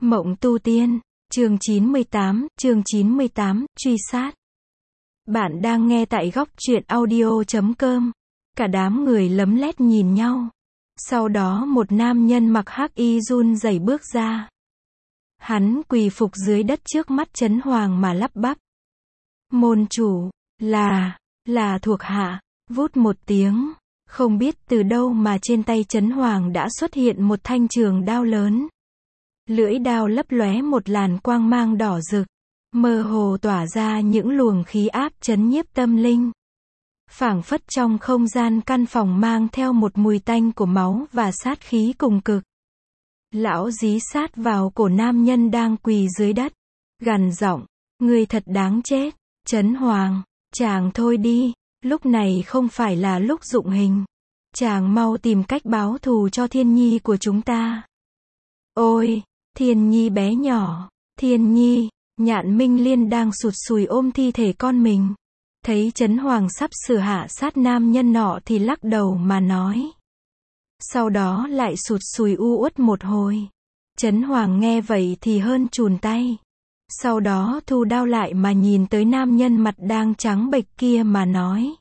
Mộng tu tiên, chương 98, truy sát. Bạn đang nghe tại góc truyện audio.com. Cả đám người lấm lét nhìn nhau. Sau đó một nam nhân mặc hắc y run rẩy bước ra. Hắn quỳ phục dưới đất trước mắt Trấn Hoàng mà lắp bắp. Môn chủ, là thuộc hạ. Vút một tiếng, không biết từ đâu mà trên tay Trấn Hoàng đã xuất hiện một thanh trường đao lớn. Lưỡi đao lấp lóe một làn quang mang đỏ rực, mơ hồ tỏa ra những luồng khí áp chấn nhiếp tâm linh. Phảng phất trong không gian căn phòng mang theo một mùi tanh của máu và sát khí cùng cực. Lão dí sát vào cổ nam nhân đang quỳ dưới đất, gằn giọng, ngươi thật đáng chết. Trấn Hoàng, chàng thôi đi, lúc này không phải là lúc dụng hình. Chàng mau tìm cách báo thù cho Thiên Nhi của chúng ta. Ôi, Thiên Nhi bé nhỏ, Thiên Nhi. Nhạn Minh Liên đang sụt sùi ôm thi thể con mình. Thấy Trấn Hoàng sắp sửa hạ sát nam nhân nọ thì lắc đầu mà nói. Sau đó lại sụt sùi u uất một hồi. Trấn Hoàng nghe vậy thì hơn chùn tay. Sau đó thu đao lại mà nhìn tới nam nhân mặt đang trắng bệch kia mà nói.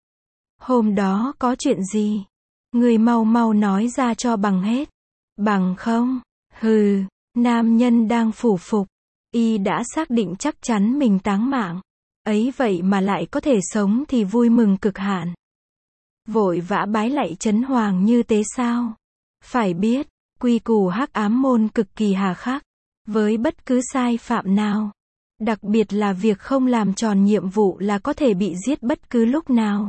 Hôm đó có chuyện gì? Người mau mau nói ra cho bằng hết. Bằng không? Hừ, nam nhân đang phủ phục. Y đã xác định chắc chắn mình táng mạng. Ấy vậy mà lại có thể sống thì vui mừng cực hạn. Vội vã bái lạy Trấn Hoàng như thế sao? Phải biết, quy củ Hắc Ám môn cực kỳ hà khắc. Với bất cứ sai phạm nào. Đặc biệt là việc không làm tròn nhiệm vụ là có thể bị giết bất cứ lúc nào.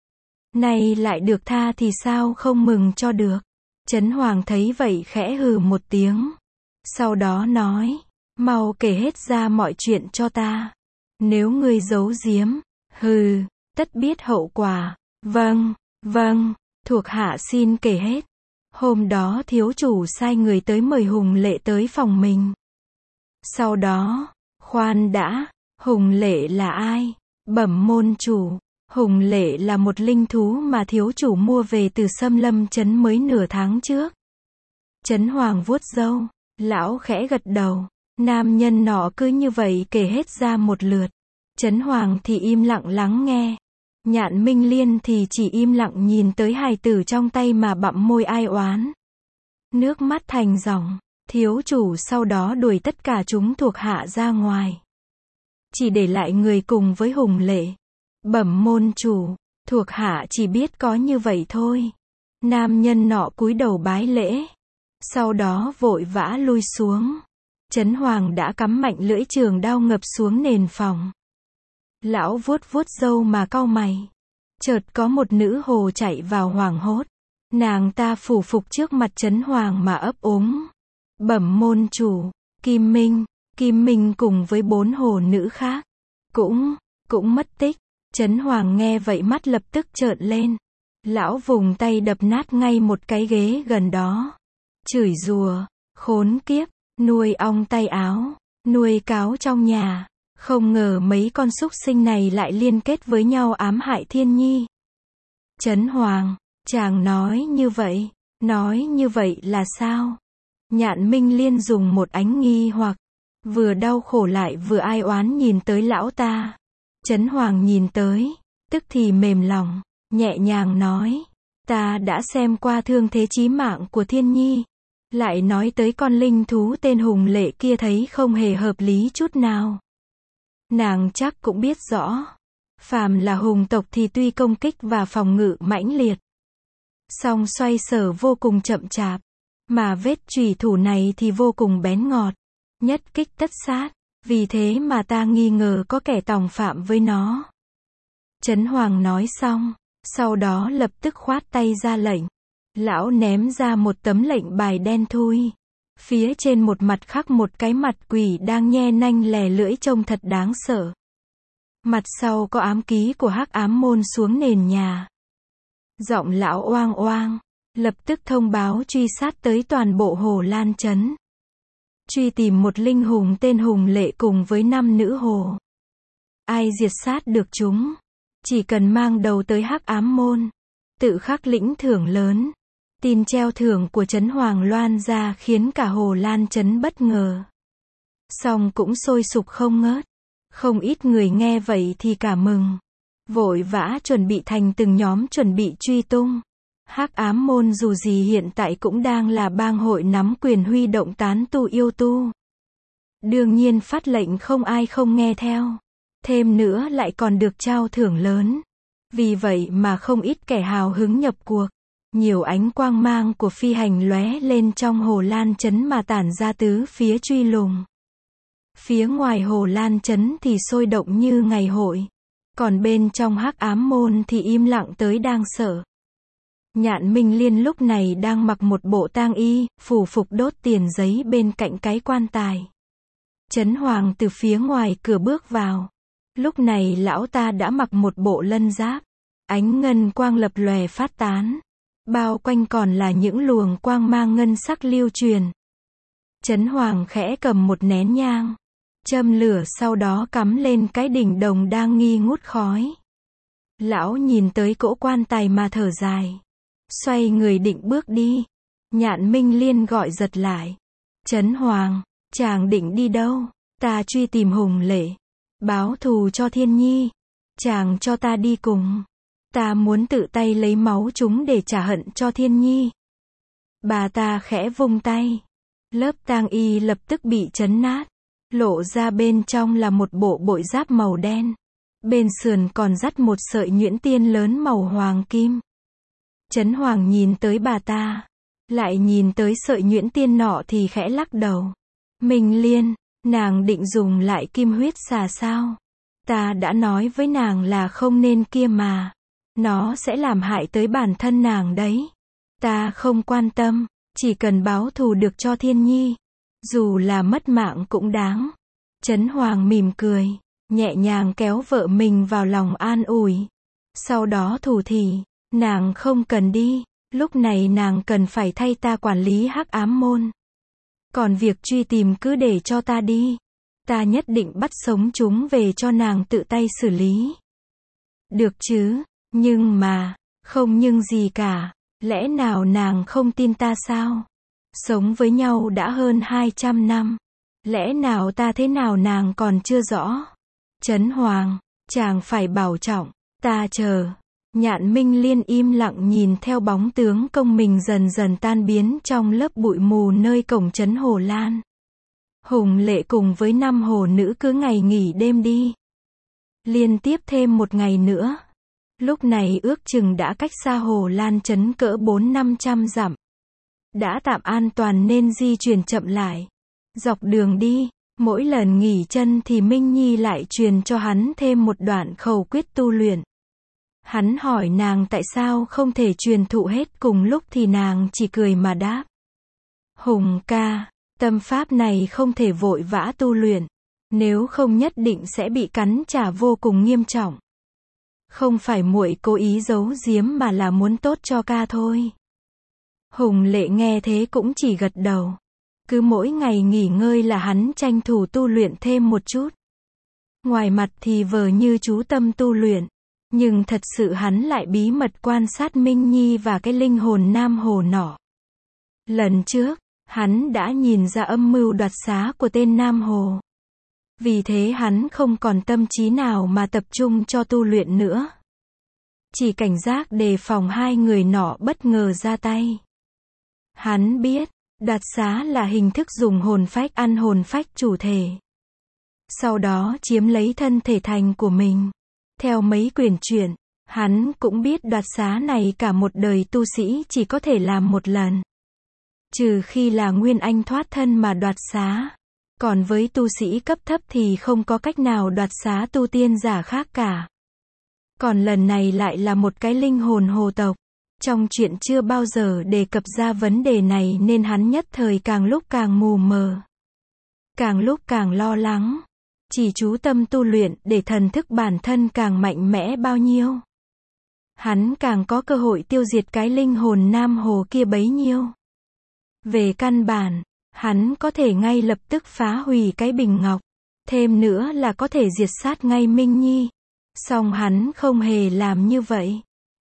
Này lại được tha thì sao không mừng cho được. Trấn Hoàng thấy vậy khẽ hừ một tiếng. Sau đó nói. Mau kể hết ra mọi chuyện cho ta. Nếu ngươi giấu giếm, hừ, tất biết hậu quả. Vâng, thuộc hạ xin kể hết. Hôm đó thiếu chủ sai người tới mời Hùng Lệ tới phòng mình. Sau đó, khoan đã, Hùng Lệ là ai? Bẩm môn chủ, Hùng Lệ là một linh thú mà thiếu chủ mua về từ Xâm Lâm Trấn mới nửa tháng trước. Trấn Hoàng vuốt râu, lão khẽ gật đầu. Nam nhân nọ cứ như vậy kể hết ra một lượt. Trấn Hoàng thì im lặng lắng nghe. Nhạn Minh Liên thì chỉ im lặng nhìn tới hài tử trong tay mà bặm môi ai oán. Nước mắt thành dòng. Thiếu chủ sau đó đuổi tất cả chúng thuộc hạ ra ngoài. Chỉ để lại người cùng với Hùng Lệ. Bẩm môn chủ, thuộc hạ chỉ biết có như vậy thôi. Nam nhân nọ cúi đầu bái lễ. Sau đó vội vã lui xuống. Trấn Hoàng đã cắm mạnh lưỡi trường đao ngập xuống nền phòng. Lão vuốt râu mà cau mày. Chợt có một nữ hồ chạy vào hoảng hốt. Nàng ta phủ phục trước mặt Trấn Hoàng mà ấp úng. Bẩm môn chủ, Kim Minh cùng với 4 hồ nữ khác. Cũng mất tích. Trấn Hoàng nghe vậy mắt lập tức trợn lên. Lão vùng tay đập nát ngay một cái ghế gần đó. Chửi rủa, khốn kiếp. Nuôi ong tay áo, nuôi cáo trong nhà. Không ngờ mấy con súc sinh này lại liên kết với nhau ám hại Thiên Nhi. Trấn Hoàng, chàng nói như vậy là sao? Nhạn Minh Liên dùng một ánh nghi hoặc, vừa đau khổ lại vừa ai oán nhìn tới lão ta. Trấn Hoàng nhìn tới, tức thì mềm lòng, nhẹ nhàng nói, ta đã xem qua thương thế chí mạng của Thiên Nhi. Lại nói tới con linh thú tên Hùng Lệ kia thấy không hề hợp lý chút nào. Nàng chắc cũng biết rõ. Phàm là hùng tộc thì tuy công kích và phòng ngự mãnh liệt. Song xoay sở vô cùng chậm chạp. Mà vết chủy thủ này thì vô cùng bén ngọt. Nhất kích tất sát. Vì thế mà ta nghi ngờ có kẻ tòng phạm với nó. Trấn Hoàng nói xong. Sau đó lập tức khoát tay ra lệnh. Lão ném ra một tấm lệnh bài đen thui. Phía trên một mặt khắc một cái mặt quỷ đang nhe nanh lè lưỡi trông thật đáng sợ. Mặt sau có ám ký của Hắc Ám môn xuống nền nhà. Giọng lão oang oang, lập tức thông báo truy sát tới toàn bộ Hồ Lan Trấn. Truy tìm một linh hùng tên Hùng Lệ cùng với 5 nữ hồ. Ai diệt sát được chúng, chỉ cần mang đầu tới Hắc Ám môn, tự khắc lĩnh thưởng lớn. Tin treo thưởng của Trấn Hoàng loan ra khiến cả Hồ Lan trấn bất ngờ. Song cũng sôi sục không ngớt. Không ít người nghe vậy thì cả mừng. Vội vã chuẩn bị thành từng nhóm chuẩn bị truy tung. Hắc Ám Môn dù gì hiện tại cũng đang là bang hội nắm quyền huy động tán tu yêu tu. Đương nhiên phát lệnh không ai không nghe theo. Thêm nữa lại còn được trao thưởng lớn. Vì vậy mà không ít kẻ hào hứng nhập cuộc. Nhiều ánh quang mang của phi hành lóe lên trong Hồ Lan trấn mà tản ra tứ phía truy lùng. Phía ngoài Hồ Lan trấn thì sôi động như ngày hội. Còn bên trong Hắc Ám Môn thì im lặng tới đang sợ. Nhạn Minh Liên lúc này đang mặc một bộ tang y, phủ phục đốt tiền giấy bên cạnh cái quan tài. Trấn Hoàng từ phía ngoài cửa bước vào. Lúc này lão ta đã mặc một bộ lân giáp. Ánh ngân quang lập lòe phát tán. Bao quanh còn là những luồng quang mang ngân sắc lưu truyền. Trấn Hoàng khẽ cầm một nén nhang. Châm lửa sau đó cắm lên cái đỉnh đồng đang nghi ngút khói. Lão nhìn tới cỗ quan tài mà thở dài. Xoay người định bước đi. Nhạn Minh Liên gọi giật lại. Trấn Hoàng, chàng định đi đâu? Ta truy tìm Hùng Lệ. Báo thù cho Thiên Nhi. Chàng cho ta đi cùng. Ta muốn tự tay lấy máu chúng để trả hận cho Thiên Nhi. Bà ta khẽ vung tay. Lớp tang y lập tức bị chấn nát. Lộ ra bên trong là một bộ bội giáp màu đen. Bên sườn còn dắt một sợi nhuyễn tiên lớn màu hoàng kim. Trấn Hoàng nhìn tới bà ta. Lại nhìn tới sợi nhuyễn tiên nọ thì khẽ lắc đầu. Minh Liên, nàng định dùng lại kim huyết xà sao? Ta đã nói với nàng là không nên kia mà. Nó sẽ làm hại tới bản thân nàng đấy. Ta không quan tâm, chỉ cần báo thù được cho Thiên Nhi. Dù là mất mạng cũng đáng. Trấn Hoàng mỉm cười, nhẹ nhàng kéo vợ mình vào lòng an ủi. Sau đó thủ thỉ, nàng không cần đi, lúc này nàng cần phải thay ta quản lý Hắc Ám Môn. Còn việc truy tìm cứ để cho ta đi. Ta nhất định bắt sống chúng về cho nàng tự tay xử lý. Được chứ, nhưng mà, không nhưng gì cả, lẽ nào nàng không tin ta sao? Sống với nhau đã hơn 200 năm. Lẽ nào ta thế nào nàng còn chưa rõ? Trấn Hoàng, chàng phải bảo trọng, ta chờ. Nhạn Minh Liên im lặng nhìn theo bóng tướng công mình dần dần tan biến trong lớp bụi mù nơi cổng trấn Hồ Lan. Hùng Lệ cùng với 5 hồ nữ cứ ngày nghỉ đêm đi. Liên tiếp thêm một ngày nữa. Lúc này ước chừng đã cách xa Hồ Lan trấn cỡ 400-500 dặm. Đã tạm an toàn nên di chuyển chậm lại. Dọc đường đi, mỗi lần nghỉ chân thì Minh Nhi lại truyền cho hắn thêm một đoạn khẩu quyết tu luyện. Hắn hỏi nàng tại sao không thể truyền thụ hết cùng lúc thì nàng chỉ cười mà đáp. Hùng ca, tâm pháp này không thể vội vã tu luyện. Nếu không nhất định sẽ bị cắn trả vô cùng nghiêm trọng. Không phải muội cố ý giấu giếm mà là muốn tốt cho ca thôi. Hùng Lệ nghe thế cũng chỉ gật đầu. Cứ mỗi ngày nghỉ ngơi là hắn tranh thủ tu luyện thêm một chút. Ngoài mặt thì vờ như chú tâm tu luyện. Nhưng thật sự hắn lại bí mật quan sát Minh Nhi và cái linh hồn nam hồ nọ. Lần trước, hắn đã nhìn ra âm mưu đoạt xá của tên nam hồ. Vì thế hắn không còn tâm trí nào mà tập trung cho tu luyện nữa. Chỉ cảnh giác đề phòng hai người nọ bất ngờ ra tay. Hắn biết, đoạt xá là hình thức dùng hồn phách ăn hồn phách chủ thể. Sau đó chiếm lấy thân thể thành của mình. Theo mấy quyển truyện, hắn cũng biết đoạt xá này cả một đời tu sĩ chỉ có thể làm một lần. Trừ khi là Nguyên Anh thoát thân mà đoạt xá. Còn với tu sĩ cấp thấp thì không có cách nào đoạt xá tu tiên giả khác cả. Còn lần này lại là một cái linh hồn hồ tộc. Trong chuyện chưa bao giờ đề cập ra vấn đề này nên hắn nhất thời càng lúc càng mù mờ. Càng lúc càng lo lắng. Chỉ chú tâm tu luyện để thần thức bản thân càng mạnh mẽ bao nhiêu. Hắn càng có cơ hội tiêu diệt cái linh hồn nam hồ kia bấy nhiêu. Về căn bản, hắn có thể ngay lập tức phá hủy cái bình ngọc. Thêm nữa là có thể diệt sát ngay Minh Nhi. Song hắn không hề làm như vậy.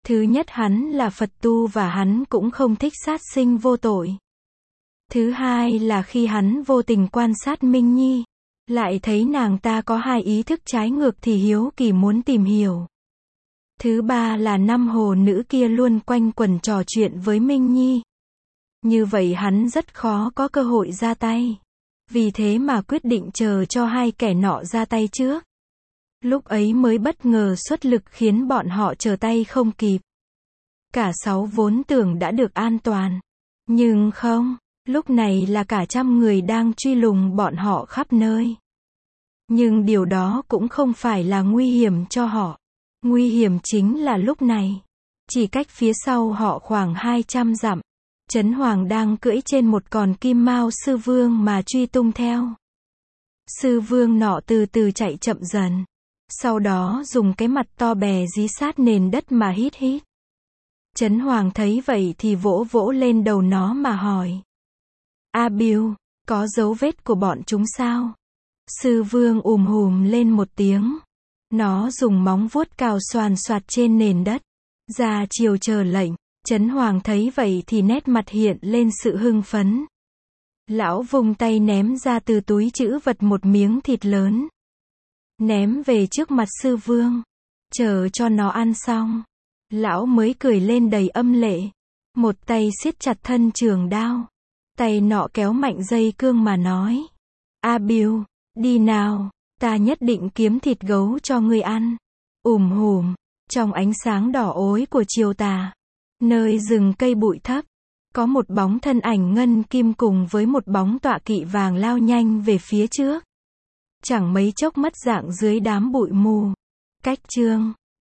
Thứ nhất hắn là Phật tu và hắn cũng không thích sát sinh vô tội. Thứ hai là khi hắn vô tình quan sát Minh Nhi, lại thấy nàng ta có hai ý thức trái ngược thì hiếu kỳ muốn tìm hiểu. Thứ ba là năm hồ nữ kia luôn quanh quẩn trò chuyện với Minh Nhi. Như vậy hắn rất khó có cơ hội ra tay. Vì thế mà quyết định chờ cho hai kẻ nọ ra tay trước. Lúc ấy mới bất ngờ xuất lực khiến bọn họ trở tay không kịp. Cả 6 vốn tưởng đã được an toàn. Nhưng không, lúc này là cả trăm người đang truy lùng bọn họ khắp nơi. Nhưng điều đó cũng không phải là nguy hiểm cho họ. Nguy hiểm chính là lúc này. Chỉ cách phía sau họ khoảng 200 dặm. Trấn Hoàng đang cưỡi trên một con kim mao sư vương mà truy tung theo. Sư vương nọ từ từ chạy chậm dần. Sau đó dùng cái mặt to bè dí sát nền đất mà hít hít. Trấn Hoàng thấy vậy thì vỗ vỗ lên đầu nó mà hỏi. A Bưu, có dấu vết của bọn chúng sao? Sư vương hùm lên một tiếng. Nó dùng móng vuốt cào xoàn xoạt trên nền đất. Ra chiều chờ lệnh. Trấn Hoàng thấy vậy thì nét mặt hiện lên sự hưng phấn. Lão vung tay ném ra từ túi trữ vật một miếng thịt lớn. Ném về trước mặt sư vương. Chờ cho nó ăn xong. Lão mới cười lên đầy âm lệ. Một tay siết chặt thân trường đao. Tay nọ kéo mạnh dây cương mà nói. A Bưu, đi nào, ta nhất định kiếm thịt gấu cho ngươi ăn. Hùm, trong ánh sáng đỏ ối của chiều tà. Nơi rừng cây bụi thấp. Có một bóng thân ảnh ngân kim cùng với một bóng tọa kỵ vàng lao nhanh về phía trước. Chẳng mấy chốc mất dạng dưới đám bụi mù. Cách chương